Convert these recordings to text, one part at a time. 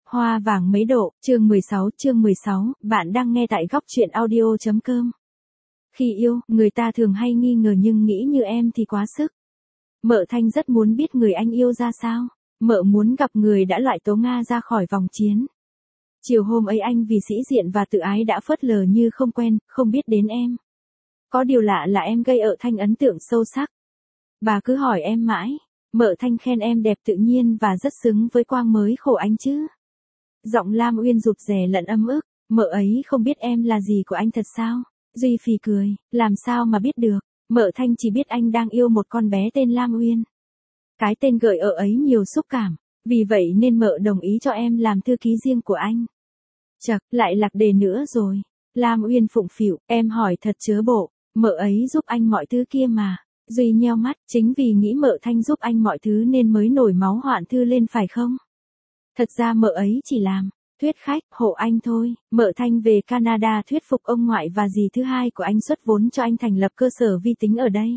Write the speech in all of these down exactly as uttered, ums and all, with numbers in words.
Hoa vàng mấy độ, chương mười sáu, chương mười sáu, bạn đang nghe tại góc truyện audio.com. Khi yêu, người ta thường hay nghi ngờ nhưng nghĩ như em thì quá sức. Mợ Thanh rất muốn biết người anh yêu ra sao. Mợ muốn gặp người đã loại Tố Nga ra khỏi vòng chiến. Chiều hôm ấy anh vì sĩ diện và tự ái đã phớt lờ như không quen, không biết đến em. Có điều lạ là em gây Mợ Thanh ấn tượng sâu sắc. Bà cứ hỏi em mãi. Mợ Thanh khen em đẹp tự nhiên và rất xứng với Quang mới khổ anh chứ. Giọng Lam Uyên rụt rè lẫn ấm ức, mợ ấy không biết em là gì của anh thật sao? Duy phì cười, làm sao mà biết được, Mợ Thanh chỉ biết anh đang yêu một con bé tên Lam Uyên. Cái tên gợi ở ấy nhiều xúc cảm, vì vậy nên mợ đồng ý cho em làm thư ký riêng của anh. Chật, lại lạc đề nữa rồi. Lam Uyên phụng phịu, em hỏi thật chớ bộ, mợ ấy giúp anh mọi thứ kia mà. Duy nheo mắt, chính vì nghĩ Mợ Thanh giúp anh mọi thứ nên mới nổi máu hoạn thư lên phải không? Thật ra mợ ấy chỉ làm thuyết khách, hộ anh thôi. Mợ Thanh về Canada thuyết phục ông ngoại và dì thứ hai của anh xuất vốn cho anh thành lập cơ sở vi tính ở đây.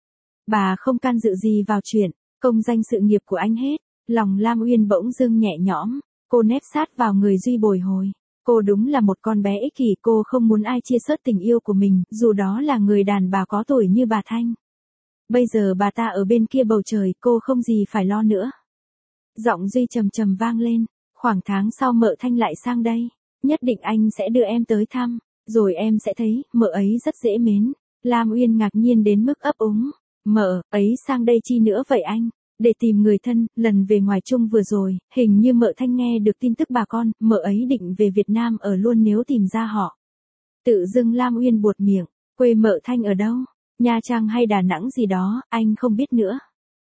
Bà không can dự gì vào chuyện công danh sự nghiệp của anh hết. Lòng Lam Uyên bỗng dưng nhẹ nhõm, cô nép sát vào người Duy bồi hồi. Cô đúng là một con bé ích kỷ, cô không muốn ai chia sớt tình yêu của mình, dù đó là người đàn bà có tuổi như bà Thanh. Bây giờ bà ta ở bên kia bầu trời, cô không gì phải lo nữa. Giọng Duy trầm trầm vang lên, khoảng tháng sau Mợ Thanh lại sang đây, nhất định anh sẽ đưa em tới thăm, rồi em sẽ thấy, mợ ấy rất dễ mến. Lam Uyên ngạc nhiên đến mức ấp úng, mợ ấy sang đây chi nữa vậy anh? Để tìm người thân. Lần về ngoài Trung vừa rồi, hình như Mợ Thanh nghe được tin tức bà con, mợ ấy định về Việt Nam ở luôn nếu tìm ra họ. Tự dưng Lam Uyên buột miệng, quê Mợ Thanh ở đâu? Nha Trang hay Đà Nẵng gì đó, anh không biết nữa.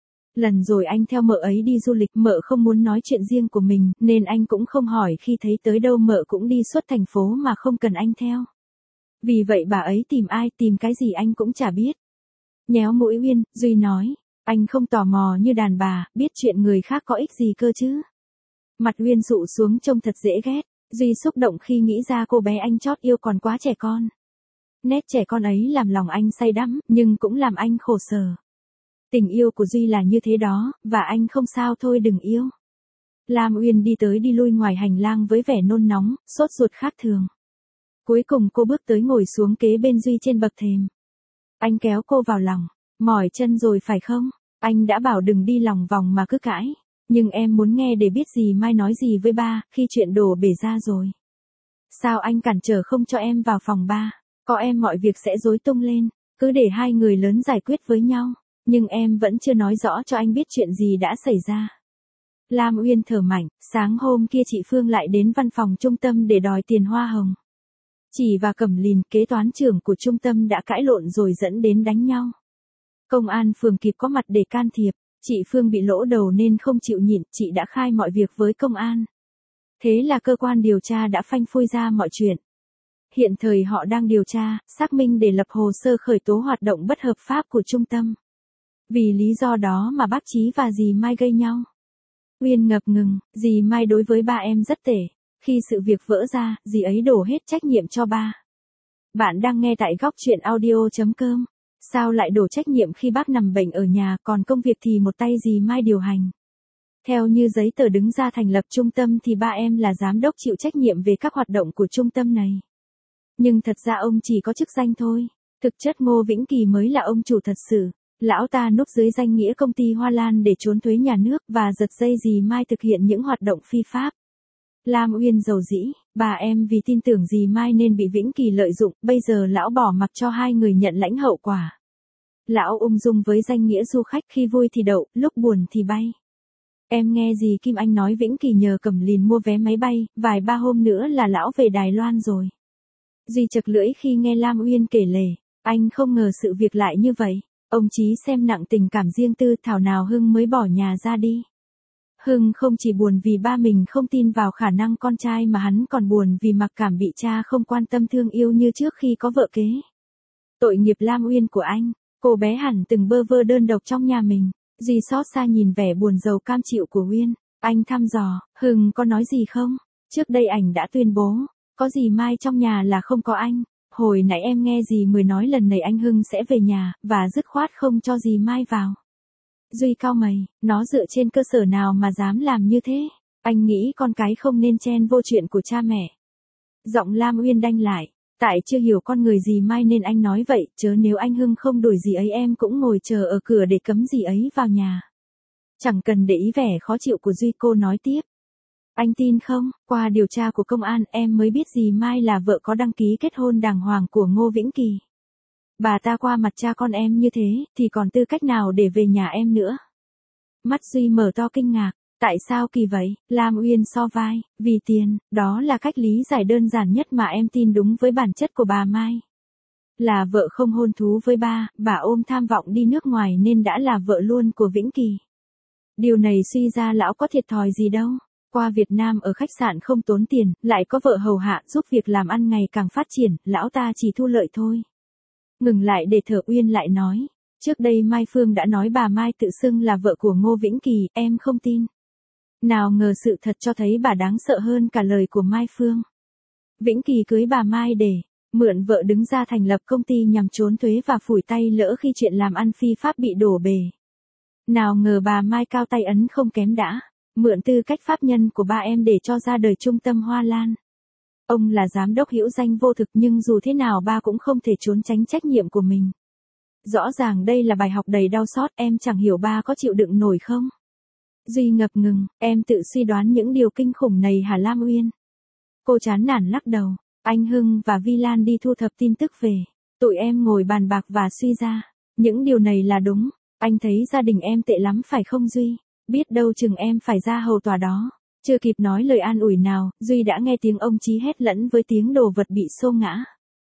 Lần rồi anh theo mợ ấy đi du lịch, mợ không muốn nói chuyện riêng của mình, nên anh cũng không hỏi, khi thấy tới đâu mợ cũng đi suốt thành phố mà không cần anh theo. Vì vậy bà ấy tìm ai, tìm cái gì anh cũng chả biết. Nhéo mũi Uyên, Duy nói, anh không tò mò như đàn bà, biết chuyện người khác có ích gì cơ chứ. Mặt Uyên dụ xuống trông thật dễ ghét, Duy xúc động khi nghĩ ra cô bé anh chót yêu còn quá trẻ con. Nét trẻ con ấy làm lòng anh say đắm, nhưng cũng làm anh khổ sở. Tình yêu của Duy là như thế đó, và anh không sao thôi đừng yêu. Lam Uyên đi tới đi lui ngoài hành lang với vẻ nôn nóng, sốt ruột khác thường. Cuối cùng cô bước tới ngồi xuống kế bên Duy trên bậc thềm. Anh kéo cô vào lòng, mỏi chân rồi phải không? Anh đã bảo đừng đi lòng vòng mà cứ cãi. Nhưng em muốn nghe để biết gì mai nói gì với ba, khi chuyện đổ bể ra rồi. Sao anh cản trở không cho em vào phòng ba? Có em mọi việc sẽ rối tung lên, cứ để hai người lớn giải quyết với nhau. Nhưng em vẫn chưa nói rõ cho anh biết chuyện gì đã xảy ra. Lam Uyên thở mạnh, sáng hôm kia chị Phương lại đến văn phòng trung tâm để đòi tiền hoa hồng. Chị và Cẩm Lìn, kế toán trưởng của trung tâm đã cãi lộn rồi dẫn đến đánh nhau. Công an phường kịp có mặt để can thiệp, chị Phương bị lỗ đầu nên không chịu nhịn, chị đã khai mọi việc với công an. Thế là cơ quan điều tra đã phanh phui ra mọi chuyện. Hiện thời họ đang điều tra, xác minh để lập hồ sơ khởi tố hoạt động bất hợp pháp của trung tâm. Vì lý do đó mà bác Chí và dì Mai gây nhau. Uyên ngập ngừng, dì Mai đối với ba em rất tệ. Khi sự việc vỡ ra, dì ấy đổ hết trách nhiệm cho ba. Bạn đang nghe tại góc truyện audio.com. Sao lại đổ trách nhiệm khi bác nằm bệnh ở nhà, còn công việc thì một tay dì Mai điều hành. Theo như giấy tờ đứng ra thành lập trung tâm thì ba em là giám đốc chịu trách nhiệm về các hoạt động của trung tâm này. Nhưng thật ra ông chỉ có chức danh thôi. Thực chất Ngô Vĩnh Kỳ mới là ông chủ thật sự. Lão ta núp dưới danh nghĩa công ty Hoa Lan để trốn thuế nhà nước và giật dây dì Mai thực hiện những hoạt động phi pháp. Lam Uyên dầu dĩ, bà em vì tin tưởng dì Mai nên bị Vĩnh Kỳ lợi dụng, bây giờ lão bỏ mặc cho hai người nhận lãnh hậu quả. Lão ung dung với danh nghĩa du khách, khi vui thì đậu, lúc buồn thì bay. Em nghe dì Kim Anh nói Vĩnh Kỳ nhờ Cẩm Lìn mua vé máy bay, vài ba hôm nữa là lão về Đài Loan rồi. Duy chật lưỡi khi nghe Lam Uyên kể lể, anh không ngờ sự việc lại như vậy. Ông Chí xem nặng tình cảm riêng tư, thảo nào Hưng mới bỏ nhà ra đi. Hưng không chỉ buồn vì ba mình không tin vào khả năng con trai mà hắn còn buồn vì mặc cảm bị cha không quan tâm thương yêu như trước khi có vợ kế. Tội nghiệp Lam Uyên của anh, cô bé hẳn từng bơ vơ đơn độc trong nhà mình. Duy xót xa nhìn vẻ buồn rầu cam chịu của Uyên, anh thăm dò, Hưng có nói gì không? Trước đây ảnh đã tuyên bố, có dì Mai trong nhà là không có anh. Hồi nãy em nghe dì Mười nói lần này anh Hưng sẽ về nhà, và dứt khoát không cho dì Mai vào. Duy cau mày, nó dựa trên cơ sở nào mà dám làm như thế? Anh nghĩ con cái không nên chen vô chuyện của cha mẹ. Giọng Lam Uyên đanh lại. Tại chưa hiểu con người dì Mai nên anh nói vậy, chớ nếu anh Hưng không đuổi dì ấy em cũng ngồi chờ ở cửa để cấm dì ấy vào nhà. Chẳng cần để ý vẻ khó chịu của Duy, cô nói tiếp. Anh tin không, qua điều tra của công an em mới biết dì Mai là vợ có đăng ký kết hôn đàng hoàng của Ngô Vĩnh Kỳ. Bà ta qua mặt cha con em như thế, thì còn tư cách nào để về nhà em nữa? Mắt Duy mở to kinh ngạc. Tại sao kỳ vậy? Lam Uyên so vai, vì tiền, đó là cách lý giải đơn giản nhất mà em tin đúng với bản chất của bà Mai. Là vợ không hôn thú với ba, bà ôm tham vọng đi nước ngoài nên đã là vợ luôn của Vĩnh Kỳ. Điều này suy ra lão có thiệt thòi gì đâu. Qua Việt Nam ở khách sạn không tốn tiền, lại có vợ hầu hạ giúp việc làm ăn ngày càng phát triển, lão ta chỉ thu lợi thôi. Ngừng lại để thở, Uyên lại nói. Trước đây Mai Phương đã nói bà Mai tự xưng là vợ của Ngô Vĩnh Kỳ, em không tin. Nào ngờ sự thật cho thấy bà đáng sợ hơn cả lời của Mai Phương. Vĩnh Kỳ cưới bà Mai để mượn vợ đứng ra thành lập công ty nhằm trốn thuế và phủi tay lỡ khi chuyện làm ăn phi pháp bị đổ bể. Nào ngờ bà Mai cao tay ấn không kém đã, mượn tư cách pháp nhân của ba em để cho ra đời trung tâm Hoa Lan. Ông là giám đốc hữu danh vô thực nhưng dù thế nào ba cũng không thể trốn tránh trách nhiệm của mình. Rõ ràng đây là bài học đầy đau xót, em chẳng hiểu ba có chịu đựng nổi không? Duy ngập ngừng, em tự suy đoán những điều kinh khủng này hả Lam Uyên? Cô chán nản lắc đầu, anh Hưng và Vi Lan đi thu thập tin tức về. Tụi em ngồi bàn bạc và suy ra. Những điều này là đúng, anh thấy gia đình em tệ lắm phải không Duy? Biết đâu chừng em phải ra hầu tòa đó. Chưa kịp nói lời an ủi nào, Duy đã nghe tiếng ông Chí hét lẫn với tiếng đồ vật bị xô ngã.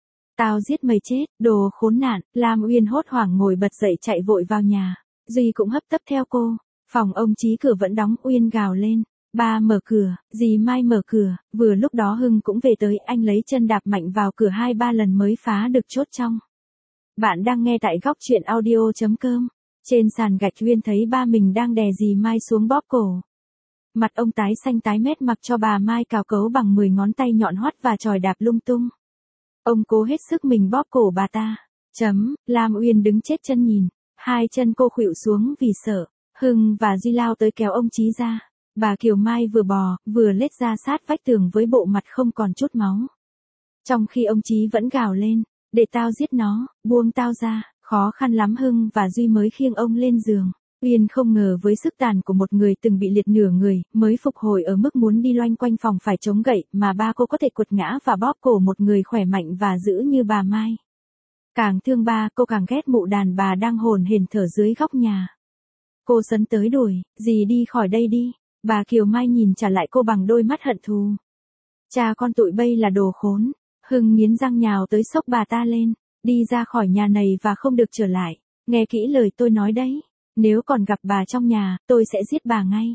Tao giết mày chết, đồ khốn nạn, Lam Uyên hốt hoảng ngồi bật dậy chạy vội vào nhà. Duy cũng hấp tấp theo cô. Phòng ông Chí cửa vẫn đóng, Uyên gào lên. Ba mở cửa, dì Mai mở cửa, vừa lúc đó Hưng cũng về tới, anh lấy chân đạp mạnh vào cửa hai ba lần mới phá được chốt trong. Bạn đang nghe tại góc truyện audio chấm com. Trên sàn gạch Uyên thấy ba mình đang đè dì Mai xuống bóp cổ. Mặt ông tái xanh tái mét mặc cho bà Mai cào cấu bằng mười ngón tay nhọn hoắt và chòi đạp lung tung. Ông cố hết sức mình bóp cổ bà ta. Chấm, Lam Uyên đứng chết chân nhìn. Hai chân cô khuỵu xuống vì sợ. Hưng và Duy lao tới kéo ông Chí ra. Bà Kiều Mai vừa bò, vừa lết ra sát vách tường với bộ mặt không còn chút máu. Trong khi ông Chí vẫn gào lên, để tao giết nó, buông tao ra, khó khăn lắm Hưng và Duy mới khiêng ông lên giường. Uyên không ngờ với sức tàn của một người từng bị liệt nửa người, mới phục hồi ở mức muốn đi loanh quanh phòng phải chống gậy, mà ba cô có thể quật ngã và bóp cổ một người khỏe mạnh và dữ như bà Mai. Càng thương ba, cô càng ghét mụ đàn bà đang hồn hển thở dưới góc nhà. Cô sấn tới đuổi, dì đi khỏi đây đi. Bà Kiều Mai nhìn trả lại cô bằng đôi mắt hận thù. Cha con tụi bây là đồ khốn. Hưng nghiến răng nhào tới xốc bà ta lên. Đi ra khỏi nhà này và không được trở lại. Nghe kỹ lời tôi nói đấy. Nếu còn gặp bà trong nhà, tôi sẽ giết bà ngay.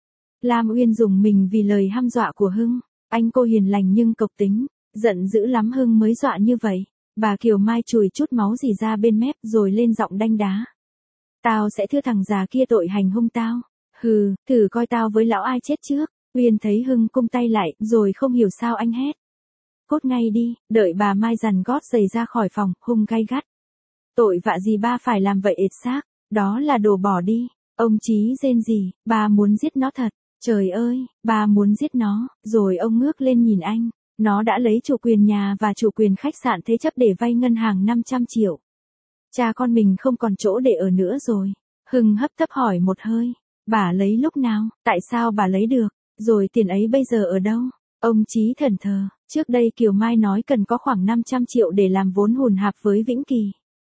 Lam Uyên dùng mình vì lời hăm dọa của Hưng. Anh cô hiền lành nhưng cộc tính. Giận dữ lắm Hưng mới dọa như vậy. Bà Kiều Mai chùi chút máu dì ra bên mép rồi lên giọng đanh đá. Tao sẽ thưa thằng già kia tội hành hung tao. Hừ, thử coi tao với lão ai chết trước. Uyên thấy Hưng cung tay lại, rồi không hiểu sao anh hét. Cốt ngay đi, đợi bà Mai giằn gót giày ra khỏi phòng, hung gay gắt. Tội vạ gì ba phải làm vậy ệt xác, đó là đồ bỏ đi. Ông Chí rên rỉ, bà muốn giết nó thật. Trời ơi, bà muốn giết nó, rồi ông ngước lên nhìn anh. Nó đã lấy chủ quyền nhà và chủ quyền khách sạn thế chấp để vay ngân hàng năm trăm triệu. Cha con mình không còn chỗ để ở nữa rồi. Hưng hấp tấp hỏi một hơi. Bà lấy lúc nào, tại sao bà lấy được, rồi tiền ấy bây giờ ở đâu? Ông Chí thẫn thờ, trước đây Kiều Mai nói cần có khoảng năm trăm triệu để làm vốn hùn hạp với Vĩnh Kỳ.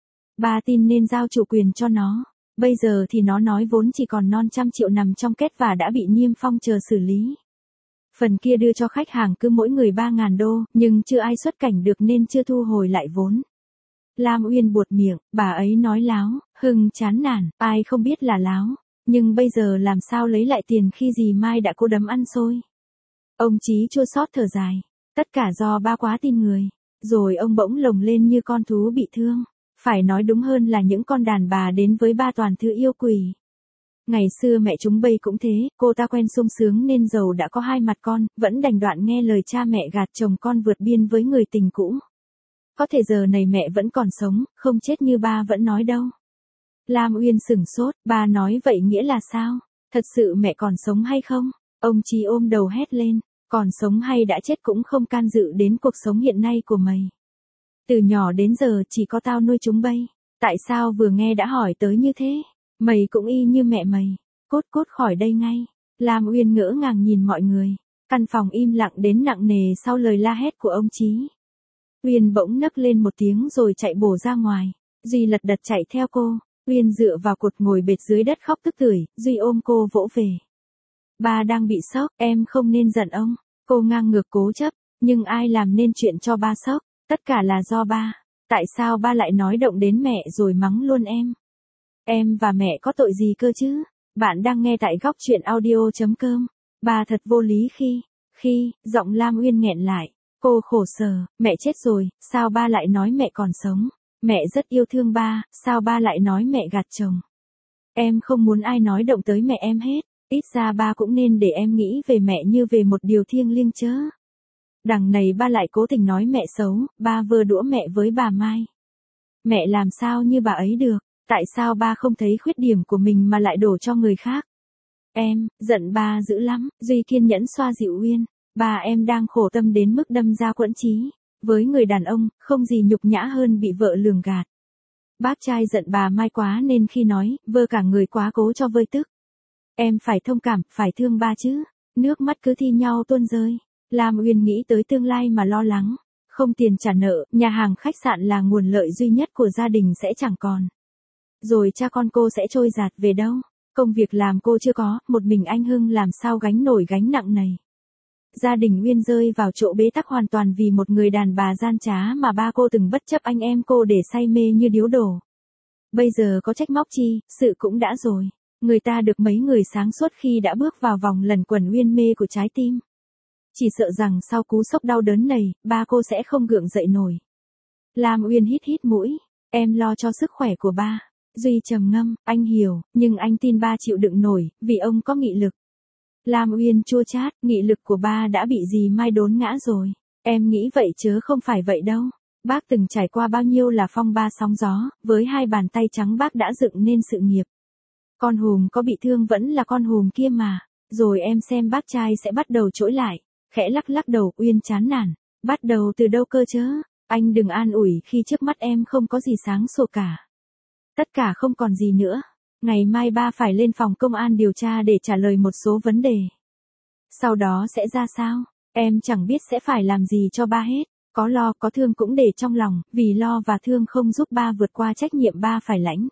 Bà tin nên giao chủ quyền cho nó, bây giờ thì nó nói vốn chỉ còn non trăm triệu nằm trong kết và đã bị Niêm Phong chờ xử lý. Phần kia đưa cho khách hàng cứ mỗi người ba ngàn đô, nhưng chưa ai xuất cảnh được nên chưa thu hồi lại vốn. Lam Uyên buột miệng, bà ấy nói láo. Hưng chán nản, ai không biết là láo. Nhưng bây giờ làm sao lấy lại tiền khi dì Mai đã cố đấm ăn xôi. Ông Chí chua xót thở dài. Tất cả do ba quá tin người. Rồi ông bỗng lồng lên như con thú bị thương. Phải nói đúng hơn là những con đàn bà đến với ba toàn thứ yêu quỷ. Ngày xưa mẹ chúng bây cũng thế, cô ta quen sung sướng nên giàu đã có hai mặt con, vẫn đành đoạn nghe lời cha mẹ gạt chồng con vượt biên với người tình cũ. Có thể giờ này mẹ vẫn còn sống, không chết như ba vẫn nói đâu. Lam Uyên sửng sốt, ba nói vậy nghĩa là sao? Thật sự mẹ còn sống hay không? Ông Chí ôm đầu hét lên, còn sống hay đã chết cũng không can dự đến cuộc sống hiện nay của mày. Từ nhỏ đến giờ chỉ có tao nuôi chúng bay, tại sao vừa nghe đã hỏi tới như thế? Mày cũng y như mẹ mày, cút cút khỏi đây ngay. Lam Uyên ngỡ ngàng nhìn mọi người, căn phòng im lặng đến nặng nề sau lời la hét của ông Chí. Uyên bỗng nấc lên một tiếng rồi chạy bổ ra ngoài, Duy lật đật chạy theo cô, Uyên dựa vào cột ngồi bệt dưới đất khóc tức tưởi, Duy ôm cô vỗ về. Ba đang bị sốc, em không nên giận ông, cô ngang ngược cố chấp, nhưng ai làm nên chuyện cho ba sốc, tất cả là do ba, tại sao ba lại nói động đến mẹ rồi mắng luôn em? Em và mẹ có tội gì cơ chứ? Bạn đang nghe tại góc truyện audio.com. Bà thật vô lý khi, khi, giọng Lam Uyên nghẹn lại, cô khổ sở, mẹ chết rồi, sao ba lại nói mẹ còn sống? Mẹ rất yêu thương ba, sao ba lại nói mẹ gạt chồng? Em không muốn ai nói động tới mẹ em hết, ít ra ba cũng nên để em nghĩ về mẹ như về một điều thiêng liêng chớ. Đằng này ba lại cố tình nói mẹ xấu, ba vơ đũa mẹ với bà Mai. Mẹ làm sao như bà ấy được, tại sao ba không thấy khuyết điểm của mình mà lại đổ cho người khác? Em, giận ba dữ lắm, Duy kiên nhẫn xoa dịu Uyên, ba em đang khổ tâm đến mức đâm ra quẫn chí. Với người đàn ông, không gì nhục nhã hơn bị vợ lường gạt. Bác trai giận bà Mai quá nên khi nói, vơ cả người quá cố cho vơi tức. Em phải thông cảm, phải thương ba chứ. Nước mắt cứ thi nhau tuôn rơi. Lam Uyên nghĩ tới tương lai mà lo lắng. Không tiền trả nợ, nhà hàng khách sạn là nguồn lợi duy nhất của gia đình sẽ chẳng còn. Rồi cha con cô sẽ trôi dạt về đâu? Công việc làm cô chưa có, một mình anh Hưng làm sao gánh nổi gánh nặng này. Gia đình Uyên rơi vào chỗ bế tắc hoàn toàn vì một người đàn bà gian trá mà ba cô từng bất chấp anh em cô để say mê như điếu đổ. Bây giờ có trách móc chi, sự cũng đã rồi. Người ta được mấy người sáng suốt khi đã bước vào vòng lẩn quẩn uyên mê của trái tim. Chỉ sợ rằng sau cú sốc đau đớn này, ba cô sẽ không gượng dậy nổi. Lam Uyên hít hít mũi, em lo cho sức khỏe của ba. Duy trầm ngâm, anh hiểu, nhưng anh tin ba chịu đựng nổi, vì ông có nghị lực. Lam Uyên chua chát, nghị lực của ba đã bị dì Mai đốn ngã rồi. Em nghĩ vậy chớ không phải vậy đâu. Bác từng trải qua bao nhiêu là phong ba sóng gió, với hai bàn tay trắng bác đã dựng nên sự nghiệp. Con hùm có bị thương vẫn là con hùm kia mà. Rồi em xem bác trai sẽ bắt đầu trỗi lại. Khẽ lắc lắc đầu, Uyên chán nản. Bắt đầu từ đâu cơ chớ? Anh đừng an ủi khi trước mắt em không có gì sáng sủa cả. Tất cả không còn gì nữa. Ngày mai ba phải lên phòng công an điều tra để trả lời một số vấn đề. Sau đó sẽ ra sao? Em chẳng biết sẽ phải làm gì cho ba hết. Có lo có thương cũng để trong lòng, vì lo và thương không giúp ba vượt qua trách nhiệm ba phải lãnh.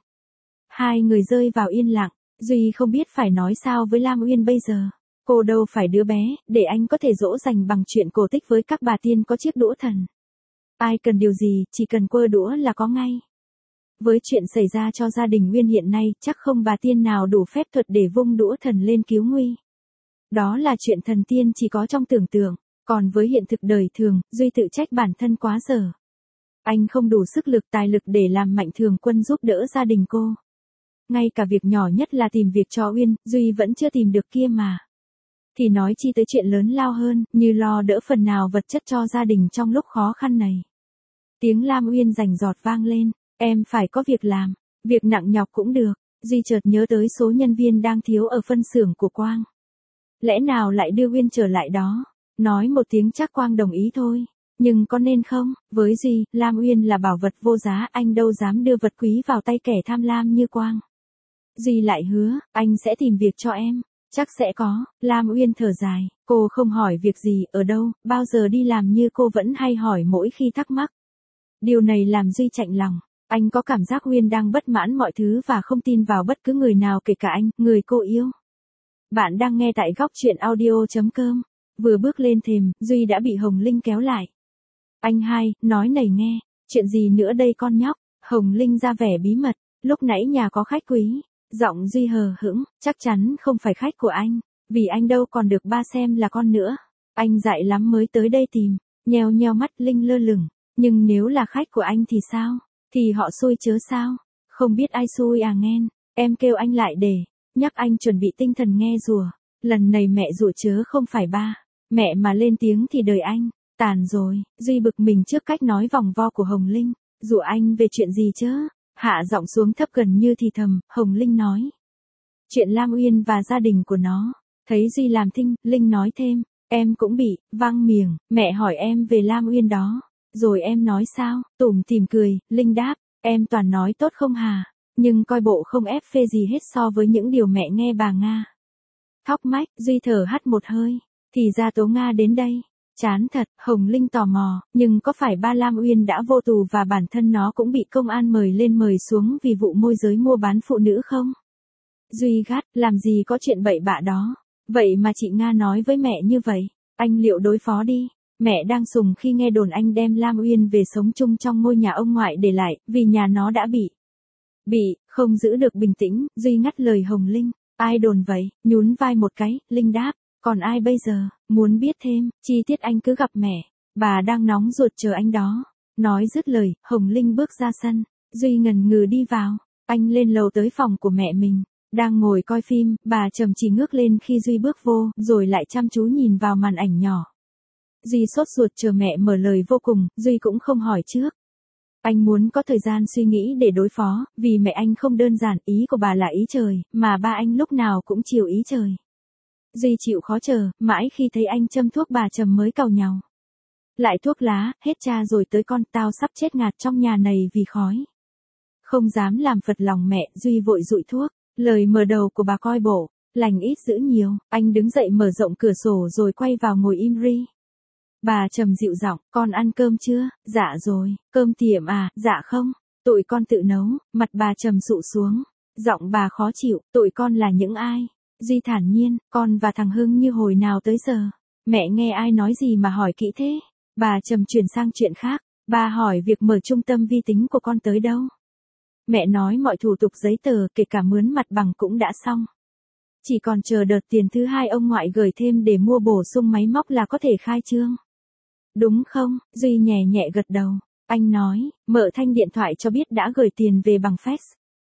Hai người rơi vào yên lặng, Duy không biết phải nói sao với Lam Uyên bây giờ. Cô đâu phải đứa bé, để anh có thể dỗ dành bằng chuyện cổ tích với các bà tiên có chiếc đũa thần. Ai cần điều gì, chỉ cần quơ đũa là có ngay. Với chuyện xảy ra cho gia đình Uyên hiện nay, chắc không bà tiên nào đủ phép thuật để vung đũa thần lên cứu nguy. Đó là chuyện thần tiên chỉ có trong tưởng tượng, còn với hiện thực đời thường, Duy tự trách bản thân quá dở. Anh không đủ sức lực tài lực để làm Mạnh Thường Quân giúp đỡ gia đình cô. Ngay cả việc nhỏ nhất là tìm việc cho Uyên, Duy vẫn chưa tìm được kia mà. Thì nói chi tới chuyện lớn lao hơn, như lo đỡ phần nào vật chất cho gia đình trong lúc khó khăn này. Tiếng Lam Uyên rành rọt vang lên, em phải có việc làm, việc nặng nhọc cũng được. Duy chợt nhớ tới số nhân viên đang thiếu ở phân xưởng của Quang. Lẽ nào lại đưa Uyên trở lại đó? Nói một tiếng chắc Quang đồng ý thôi. Nhưng có nên không? Với Duy, Lam Uyên là bảo vật vô giá, anh đâu dám đưa vật quý vào tay kẻ tham lam như Quang. Duy lại hứa, anh sẽ tìm việc cho em. Chắc sẽ có. Lam Uyên thở dài, cô không hỏi việc gì, ở đâu, bao giờ đi làm như cô vẫn hay hỏi mỗi khi thắc mắc. Điều này làm Duy chạnh lòng. Anh có cảm giác Uyên đang bất mãn mọi thứ và không tin vào bất cứ người nào kể cả anh, người cô yêu. Bạn đang nghe tại góc truyện audio.com. Vừa bước lên thềm, Duy đã bị Hồng Linh kéo lại. Anh hai, nói này nghe, chuyện gì nữa đây con nhóc? Hồng Linh ra vẻ bí mật, lúc nãy nhà có khách quý. Giọng Duy hờ hững, chắc chắn không phải khách của anh, vì anh đâu còn được ba xem là con nữa. Anh dại lắm mới tới đây tìm, nheo nheo mắt Linh lơ lửng, nhưng nếu là khách của anh thì sao? Thì họ xui chớ sao? Không biết ai xui à nghen, em kêu anh lại để, nhắc anh chuẩn bị tinh thần nghe rùa. Lần này mẹ rủa chớ không phải ba, mẹ mà lên tiếng thì đời anh, tàn rồi. Duy bực mình trước cách nói vòng vo của Hồng Linh, rủa anh về chuyện gì chớ? Hạ giọng xuống thấp gần như thì thầm, Hồng Linh nói. Chuyện Lam Uyên và gia đình của nó. Thấy Duy làm thinh, Linh nói thêm, em cũng bị, văng miệng, mẹ hỏi em về Lam Uyên đó. Rồi em nói sao, tủm tỉm cười, Linh đáp, em toàn nói tốt không hà, nhưng coi bộ không ép phê gì hết so với những điều mẹ nghe bà Nga. Thóc mách, Duy thở hắt một hơi, thì ra Tố Nga đến đây. Chán thật, Hồng Linh tò mò, nhưng có phải ba Lam Uyên đã vô tù và bản thân nó cũng bị công an mời lên mời xuống vì vụ môi giới mua bán phụ nữ không? Duy gắt, làm gì có chuyện bậy bạ đó. Vậy mà chị Nga nói với mẹ như vậy, anh liệu đối phó đi. Mẹ đang sùng khi nghe đồn anh đem Lam Uyên về sống chung trong ngôi nhà ông ngoại để lại, vì nhà nó đã bị. Bị, không giữ được bình tĩnh, Duy ngắt lời Hồng Linh. Ai đồn vậy, nhún vai một cái, Linh đáp. Còn ai bây giờ, muốn biết thêm, chi tiết anh cứ gặp mẹ. Bà đang nóng ruột chờ anh đó. Nói dứt lời, Hồng Linh bước ra sân. Duy ngần ngừ đi vào. Anh lên lầu tới phòng của mẹ mình. Đang ngồi coi phim, bà Trầm chỉ ngước lên khi Duy bước vô, rồi lại chăm chú nhìn vào màn ảnh nhỏ. Duy sốt ruột chờ mẹ mở lời vô cùng, Duy cũng không hỏi trước. Anh muốn có thời gian suy nghĩ để đối phó, vì mẹ anh không đơn giản, ý của bà là ý trời, mà ba anh lúc nào cũng chiều ý trời. Duy chịu khó chờ, mãi khi thấy anh châm thuốc bà Trầm mới càu nhàu. Lại thuốc lá, hết cha rồi tới con, tao sắp chết ngạt trong nhà này vì khói. Không dám làm phật lòng mẹ, Duy vội dụi thuốc. Lời mở đầu của bà coi bộ, lành ít dữ nhiều, anh đứng dậy mở rộng cửa sổ rồi quay vào ngồi im ri. Bà Trầm dịu giọng, con ăn cơm chưa? Dạ rồi, cơm tiệm à? Dạ không, tụi con tự nấu. Mặt bà Trầm sụ xuống, giọng bà khó chịu, tụi con là những ai? Duy thản nhiên, con và thằng Hưng như hồi nào tới giờ. Mẹ nghe ai nói gì mà hỏi kỹ thế? Bà Trầm chuyển sang chuyện khác, bà hỏi việc mở trung tâm vi tính của con tới đâu. Mẹ nói mọi thủ tục giấy tờ kể cả mướn mặt bằng cũng đã xong. Chỉ còn chờ đợt tiền thứ hai ông ngoại gửi thêm để mua bổ sung máy móc là có thể khai trương. Đúng không? Duy nhẹ nhẹ gật đầu. Anh nói, Mợ Thanh điện thoại cho biết đã gửi tiền về bằng fax.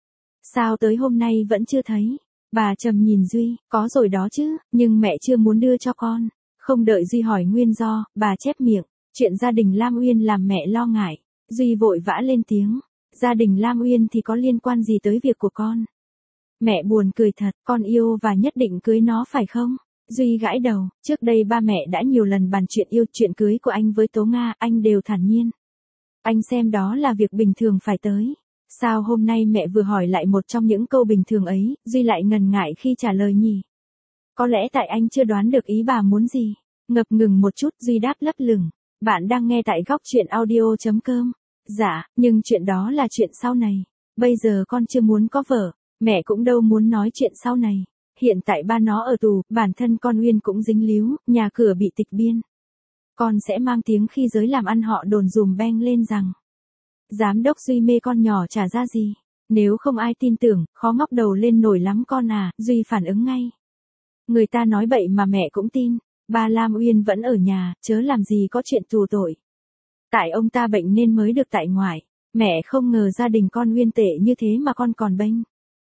Sao tới hôm nay vẫn chưa thấy? Bà Trầm nhìn Duy, có rồi đó chứ, nhưng mẹ chưa muốn đưa cho con. Không đợi Duy hỏi nguyên do, bà chép miệng, chuyện gia đình Lam Uyên làm mẹ lo ngại. Duy vội vã lên tiếng. Gia đình Lam Uyên thì có liên quan gì tới việc của con? Mẹ buồn cười thật, con yêu và nhất định cưới nó phải không? Duy gãi đầu, trước đây ba mẹ đã nhiều lần bàn chuyện yêu, chuyện cưới của anh với Tố Nga, anh đều thản nhiên. Anh xem đó là việc bình thường phải tới. Sao hôm nay mẹ vừa hỏi lại một trong những câu bình thường ấy, Duy lại ngần ngại khi trả lời nhỉ? Có lẽ tại anh chưa đoán được ý bà muốn gì. Ngập ngừng một chút, Duy đáp lấp lửng. Bạn đang nghe tại góc truyện audio chấm com. Dạ, nhưng chuyện đó là chuyện sau này. Bây giờ con chưa muốn có vợ, mẹ cũng đâu muốn nói chuyện sau này. Hiện tại ba nó ở tù, bản thân con Uyên cũng dính líu, nhà cửa bị tịch biên. Con sẽ mang tiếng khi giới làm ăn họ đồn dùm beng lên rằng giám đốc Duy mê con nhỏ trả ra gì. Nếu không ai tin tưởng, khó ngóc đầu lên nổi lắm con à, Duy phản ứng ngay. Người ta nói bậy mà mẹ cũng tin. Ba Lam Uyên vẫn ở nhà, chớ làm gì có chuyện tù tội. Tại ông ta bệnh nên mới được tại ngoại. Mẹ không ngờ gia đình con Uyên tệ như thế mà con còn bênh.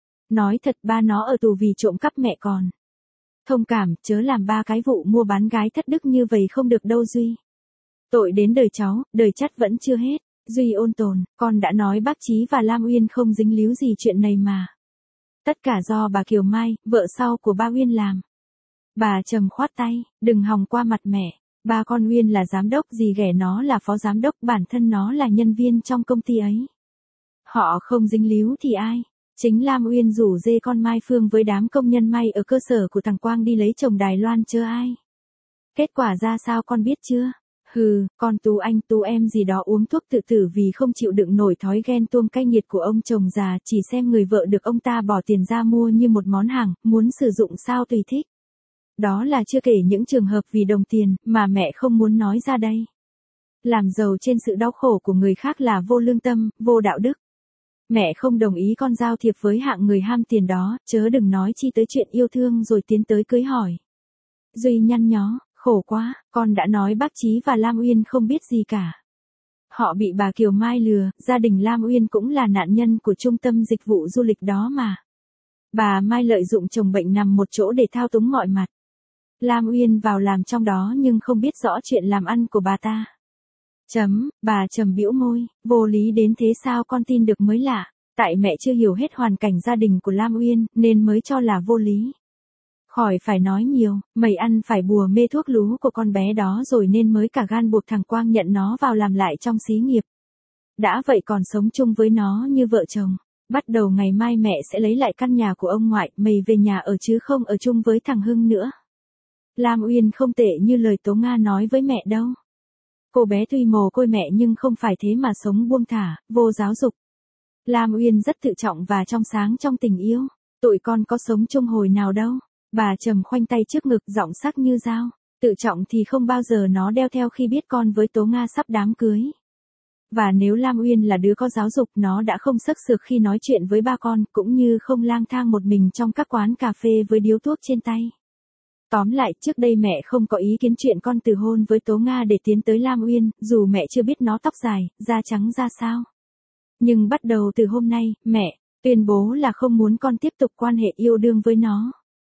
Nói thật ba nó ở tù vì trộm cắp mẹ còn. Thông cảm, chớ làm ba cái vụ mua bán gái thất đức như vậy không được đâu Duy. Tội đến đời cháu, đời chắt vẫn chưa hết. Duy ôn tồn, con đã nói bác Chí và Lam Uyên không dính líu gì chuyện này mà. Tất cả do bà Kiều Mai, vợ sau của ba Uyên làm. Bà Trầm khoát tay, đừng hòng qua mặt mẹ. Ba con Uyên là giám đốc, gì ghẻ nó là phó giám đốc, bản thân nó là nhân viên trong công ty ấy. Họ không dính líu thì ai? Chính Lam Uyên rủ dê con Mai Phương với đám công nhân may ở cơ sở của thằng Quang đi lấy chồng Đài Loan chớ ai. Kết quả ra sao con biết chưa? Hừ, con Tú anh Tú em gì đó uống thuốc tự tử vì không chịu đựng nổi thói ghen tuông cay nghiệt của ông chồng già, chỉ xem người vợ được ông ta bỏ tiền ra mua như một món hàng, muốn sử dụng sao tùy thích. Đó là chưa kể những trường hợp vì đồng tiền mà mẹ không muốn nói ra đây. Làm giàu trên sự đau khổ của người khác là vô lương tâm, vô đạo đức. Mẹ không đồng ý con giao thiệp với hạng người ham tiền đó, chớ đừng nói chi tới chuyện yêu thương rồi tiến tới cưới hỏi. Duy nhăn nhó, khổ quá, con đã nói bác Chí và Lam Uyên không biết gì cả. Họ bị bà Kiều Mai lừa, gia đình Lam Uyên cũng là nạn nhân của trung tâm dịch vụ du lịch đó mà. Bà Mai lợi dụng chồng bệnh nằm một chỗ để thao túng mọi mặt. Lam Uyên vào làm trong đó nhưng không biết rõ chuyện làm ăn của bà ta. Chấm, bà Trầm bĩu môi, vô lý đến thế sao con tin được mới lạ, tại mẹ chưa hiểu hết hoàn cảnh gia đình của Lam Uyên nên mới cho là vô lý. Khỏi phải nói nhiều, mày ăn phải bùa mê thuốc lú của con bé đó rồi nên mới cả gan buộc thằng Quang nhận nó vào làm lại trong xí nghiệp. Đã vậy còn sống chung với nó như vợ chồng. Bắt đầu ngày mai mẹ sẽ lấy lại căn nhà của ông ngoại, mày về nhà ở chứ không ở chung với thằng Hưng nữa. Lam Uyên không tệ như lời Tố Nga nói với mẹ đâu. Cô bé tuy mồ côi mẹ nhưng không phải thế mà sống buông thả, vô giáo dục. Lam Uyên rất tự trọng và trong sáng trong tình yêu. Tụi con có sống chung hồi nào đâu. Bà Trầm khoanh tay trước ngực giọng sắc như dao. Tự trọng thì không bao giờ nó đeo theo khi biết con với Tố Nga sắp đám cưới. Và nếu Lam Uyên là đứa có giáo dục nó đã không sấc sược khi nói chuyện với ba con, cũng như không lang thang một mình trong các quán cà phê với điếu thuốc trên tay. Tóm lại, trước đây mẹ không có ý kiến chuyện con từ hôn với Tố Nga để tiến tới Lam Uyên, dù mẹ chưa biết nó tóc dài, da trắng ra sao. Nhưng bắt đầu từ hôm nay, mẹ tuyên bố là không muốn con tiếp tục quan hệ yêu đương với nó.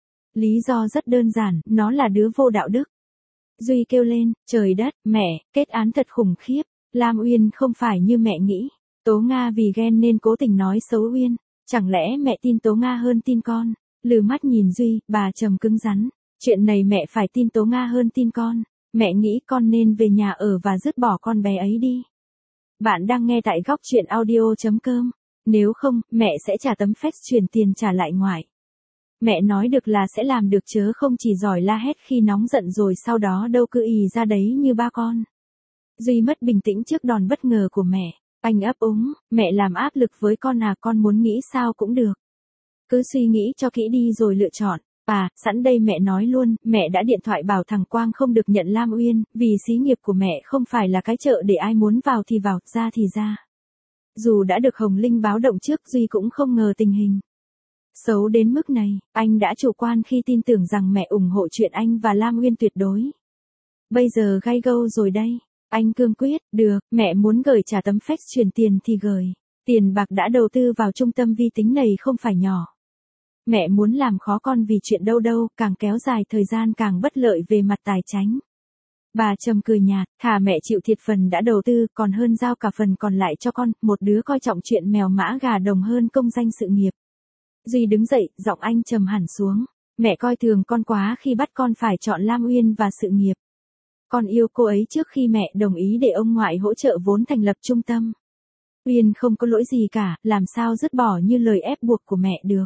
Lý do rất đơn giản, nó là đứa vô đạo đức. Duy kêu lên, trời đất, mẹ, kết án thật khủng khiếp. Lam Uyên không phải như mẹ nghĩ. Tố Nga vì ghen nên cố tình nói xấu Uyên. Chẳng lẽ mẹ tin Tố Nga hơn tin con? Lừ mắt nhìn Duy, bà Trầm cứng rắn. Chuyện này mẹ phải tin Tố Nga hơn tin con. Mẹ nghĩ con nên về nhà ở và dứt bỏ con bé ấy đi. Bạn đang nghe tại góc truyện audio chấm com. Nếu không, mẹ sẽ trả tấm fax chuyển tiền trả lại ngoại. Mẹ nói được là sẽ làm được chớ không chỉ giỏi la hét khi nóng giận rồi sau đó đâu cứ ì ra đấy như ba con. Duy mất bình tĩnh trước đòn bất ngờ của mẹ. Anh ấp úng, mẹ làm áp lực với con à, con muốn nghĩ sao cũng được. Cứ suy nghĩ cho kỹ đi rồi lựa chọn. À, sẵn đây mẹ nói luôn, mẹ đã điện thoại bảo thằng Quang không được nhận Lam Uyên, vì xí nghiệp của mẹ không phải là cái chợ để ai muốn vào thì vào, ra thì ra. Dù đã được Hồng Linh báo động trước, Duy cũng không ngờ tình hình xấu đến mức này. Anh đã chủ quan khi tin tưởng rằng mẹ ủng hộ chuyện anh và Lam Uyên tuyệt đối. Bây giờ gay go rồi đây. Anh cương quyết, được, mẹ muốn gửi trả tấm fax chuyển tiền thì gửi. Tiền bạc đã đầu tư vào trung tâm vi tính này không phải nhỏ. Mẹ muốn làm khó con vì chuyện đâu đâu, càng kéo dài thời gian càng bất lợi về mặt tài chính. Bà Trầm cười nhạt, thà mẹ chịu thiệt phần đã đầu tư, còn hơn giao cả phần còn lại cho con, một đứa coi trọng chuyện mèo mã gà đồng hơn công danh sự nghiệp. Duy đứng dậy, giọng anh trầm hẳn xuống. Mẹ coi thường con quá khi bắt con phải chọn Lam Uyên và sự nghiệp. Con yêu cô ấy trước khi mẹ đồng ý để ông ngoại hỗ trợ vốn thành lập trung tâm. Uyên không có lỗi gì cả, làm sao dứt bỏ như lời ép buộc của mẹ được.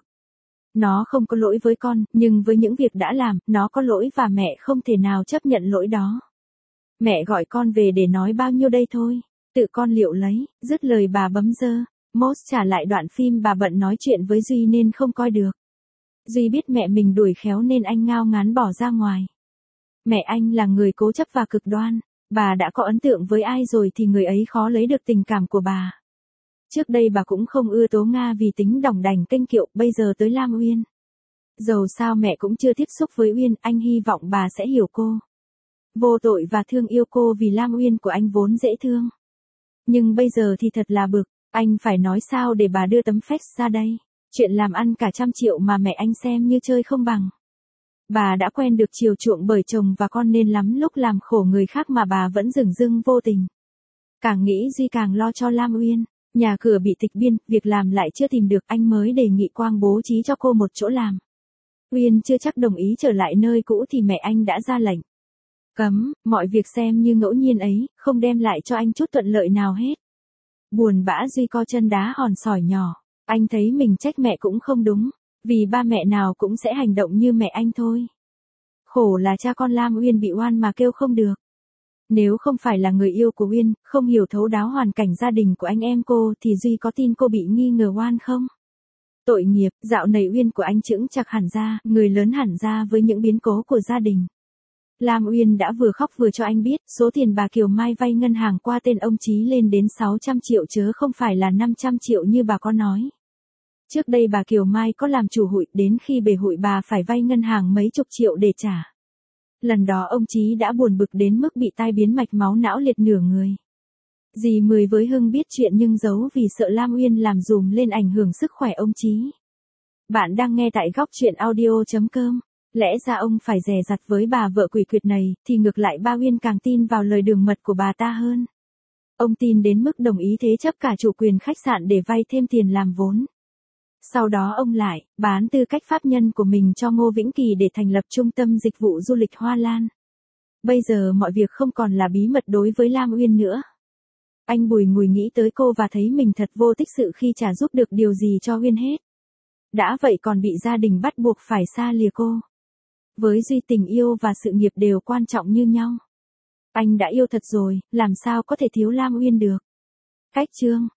Nó không có lỗi với con, nhưng với những việc đã làm, nó có lỗi và mẹ không thể nào chấp nhận lỗi đó. Mẹ gọi con về để nói bao nhiêu đây thôi, tự con liệu lấy, dứt lời bà bấm giơ. Moss trả lại đoạn phim bà bận nói chuyện với Duy nên không coi được. Duy biết mẹ mình đuổi khéo nên anh ngao ngán bỏ ra ngoài. Mẹ anh là người cố chấp và cực đoan, bà đã có ấn tượng với ai rồi thì người ấy khó lấy được tình cảm của bà. Trước đây bà cũng không ưa Tố Nga vì tính đỏng đành kênh kiệu, bây giờ tới Lam Uyên. Dầu sao mẹ cũng chưa tiếp xúc với Uyên, anh hy vọng bà sẽ hiểu cô. Vô tội và thương yêu cô vì Lam Uyên của anh vốn dễ thương. Nhưng bây giờ thì thật là bực, anh phải nói sao để bà đưa tấm fax ra đây. Chuyện làm ăn cả trăm triệu mà mẹ anh xem như chơi không bằng. Bà đã quen được chiều chuộng bởi chồng và con nên lắm lúc làm khổ người khác mà bà vẫn dửng dưng vô tình. Càng nghĩ Duy càng lo cho Lam Uyên. Nhà cửa bị tịch biên, việc làm lại chưa tìm được, anh mới đề nghị Quang bố trí cho cô một chỗ làm. Uyên chưa chắc đồng ý trở lại nơi cũ thì mẹ anh đã ra lệnh cấm, mọi việc xem như ngẫu nhiên ấy, không đem lại cho anh chút thuận lợi nào hết. Buồn bã Duy co chân đá hòn sỏi nhỏ, anh thấy mình trách mẹ cũng không đúng, vì ba mẹ nào cũng sẽ hành động như mẹ anh thôi. Khổ là cha con Lam Uyên bị oan mà kêu không được. Nếu không phải là người yêu của Uyên, không hiểu thấu đáo hoàn cảnh gia đình của anh em cô thì Duy có tin cô bị nghi ngờ oan không? Tội nghiệp, dạo này Uyên của anh chững chạc hẳn ra, người lớn hẳn ra với những biến cố của gia đình. Lam Uyên đã vừa khóc vừa cho anh biết, số tiền bà Kiều Mai vay ngân hàng qua tên ông Chí lên đến sáu trăm triệu chớ không phải là năm trăm triệu như bà có nói. Trước đây bà Kiều Mai có làm chủ hụi, đến khi bể hụi bà phải vay ngân hàng mấy chục triệu để trả. Lần đó ông Chí đã buồn bực đến mức bị tai biến mạch máu não liệt nửa người. Dì Mười với Hưng biết chuyện nhưng giấu vì sợ Lam Uyên làm dùm lên ảnh hưởng sức khỏe ông Chí. Bạn đang nghe tại góc truyện audio chấm com. Lẽ ra ông phải dè dặt với bà vợ quỷ quyệt này, thì ngược lại ba Uyên càng tin vào lời đường mật của bà ta hơn. Ông tin đến mức đồng ý thế chấp cả chủ quyền khách sạn để vay thêm tiền làm vốn. Sau đó ông lại, bán tư cách pháp nhân của mình cho Ngô Vĩnh Kỳ để thành lập trung tâm dịch vụ du lịch Hoa Lan. Bây giờ mọi việc không còn là bí mật đối với Lam Uyên nữa. Anh bùi ngùi nghĩ tới cô và thấy mình thật vô tích sự khi chả giúp được điều gì cho Uyên hết. Đã vậy còn bị gia đình bắt buộc phải xa lìa cô. Với Duy tình yêu và sự nghiệp đều quan trọng như nhau. Anh đã yêu thật rồi, làm sao có thể thiếu Lam Uyên được. Cách chương